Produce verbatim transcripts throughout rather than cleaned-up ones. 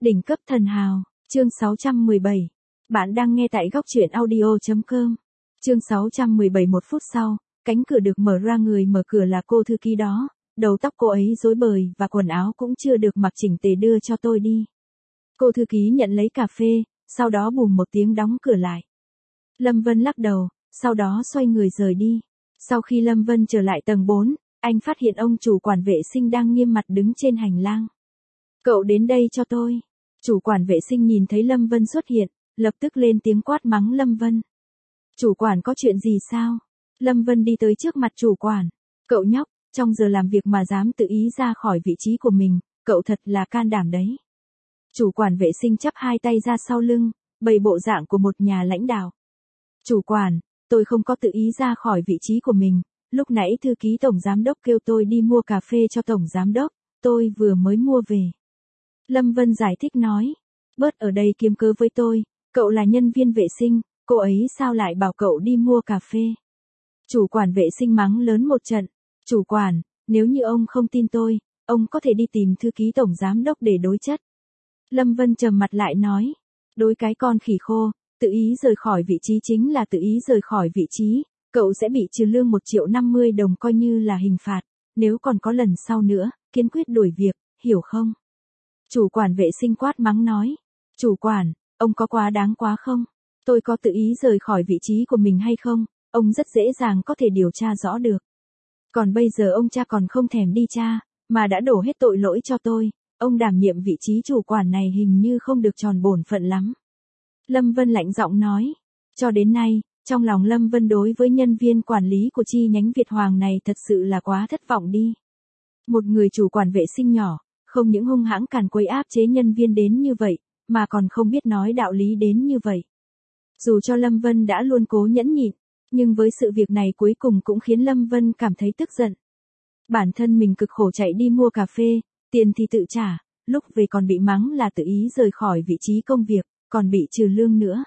Đỉnh cấp thần hào, chương sáu trăm mười bảy. Bạn đang nghe tại góc truyện audio chấm com. Chương sáu trăm mười bảy. Một phút sau, cánh cửa được mở ra, người mở cửa là cô thư ký đó, đầu tóc cô ấy rối bời và quần áo cũng chưa được mặc chỉnh tề, đưa cho tôi đi. Cô thư ký nhận lấy cà phê, sau đó bùm một tiếng đóng cửa lại. Lâm Vân lắc đầu, sau đó xoay người rời đi. Sau khi Lâm Vân trở lại tầng bốn, anh phát hiện ông chủ quản vệ sinh đang nghiêm mặt đứng trên hành lang. Cậu đến đây cho tôi. Chủ quản vệ sinh nhìn thấy Lâm Vân xuất hiện, lập tức lên tiếng quát mắng Lâm Vân. Chủ quản có chuyện gì sao? Lâm Vân đi tới trước mặt chủ quản. Cậu nhóc, trong giờ làm việc mà dám tự ý ra khỏi vị trí của mình, cậu thật là can đảm đấy. Chủ quản vệ sinh chắp hai tay ra sau lưng, bày bộ dạng của một nhà lãnh đạo. Chủ quản, tôi không có tự ý ra khỏi vị trí của mình, lúc nãy thư ký tổng giám đốc kêu tôi đi mua cà phê cho tổng giám đốc, tôi vừa mới mua về. Lâm Vân giải thích nói, bớt ở đây kiếm cớ với tôi, cậu là nhân viên vệ sinh, cô ấy sao lại bảo cậu đi mua cà phê. Chủ quản vệ sinh mắng lớn một trận, chủ quản, nếu như ông không tin tôi, ông có thể đi tìm thư ký tổng giám đốc để đối chất. Lâm Vân trầm mặt lại nói, đối cái con khỉ khô, tự ý rời khỏi vị trí chính là tự ý rời khỏi vị trí, cậu sẽ bị trừ lương một triệu năm mươi đồng coi như là hình phạt, nếu còn có lần sau nữa, kiên quyết đuổi việc, hiểu không? Chủ quản vệ sinh quát mắng nói, chủ quản, ông có quá đáng quá không? Tôi có tự ý rời khỏi vị trí của mình hay không? Ông rất dễ dàng có thể điều tra rõ được. Còn bây giờ ông cha còn không thèm đi tra, mà đã đổ hết tội lỗi cho tôi, ông đảm nhiệm vị trí chủ quản này hình như không được tròn bổn phận lắm. Lâm Vân lạnh giọng nói, cho đến nay, trong lòng Lâm Vân đối với nhân viên quản lý của chi nhánh Việt Hoàng này thật sự là quá thất vọng đi. Một người chủ quản vệ sinh nhỏ, không những hung hãng càn quấy áp chế nhân viên đến như vậy, mà còn không biết nói đạo lý đến như vậy. Dù cho Lâm Vân đã luôn cố nhẫn nhịn, nhưng với sự việc này cuối cùng cũng khiến Lâm Vân cảm thấy tức giận. Bản thân mình cực khổ chạy đi mua cà phê, tiền thì tự trả, lúc về còn bị mắng là tự ý rời khỏi vị trí công việc, còn bị trừ lương nữa.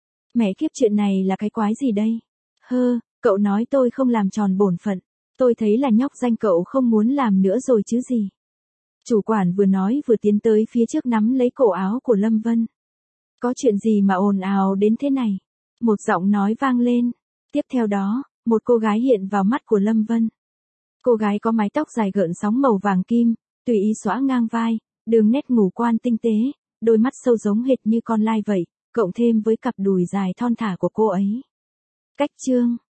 Mẹ kiếp, chuyện này là cái quái gì đây? Hơ, cậu nói tôi không làm tròn bổn phận, tôi thấy là nhóc danh cậu không muốn làm nữa rồi chứ gì. Chủ quản vừa nói vừa tiến tới phía trước nắm lấy cổ áo của Lâm Vân. Có chuyện gì mà ồn ào đến thế này? Một giọng nói vang lên. Tiếp theo đó, một cô gái hiện vào mắt của Lâm Vân. Cô gái có mái tóc dài gợn sóng màu vàng kim, tùy ý xõa ngang vai, đường nét ngũ quan tinh tế, đôi mắt sâu giống hệt như con lai vậy, cộng thêm với cặp đùi dài thon thả của cô ấy. Cách chương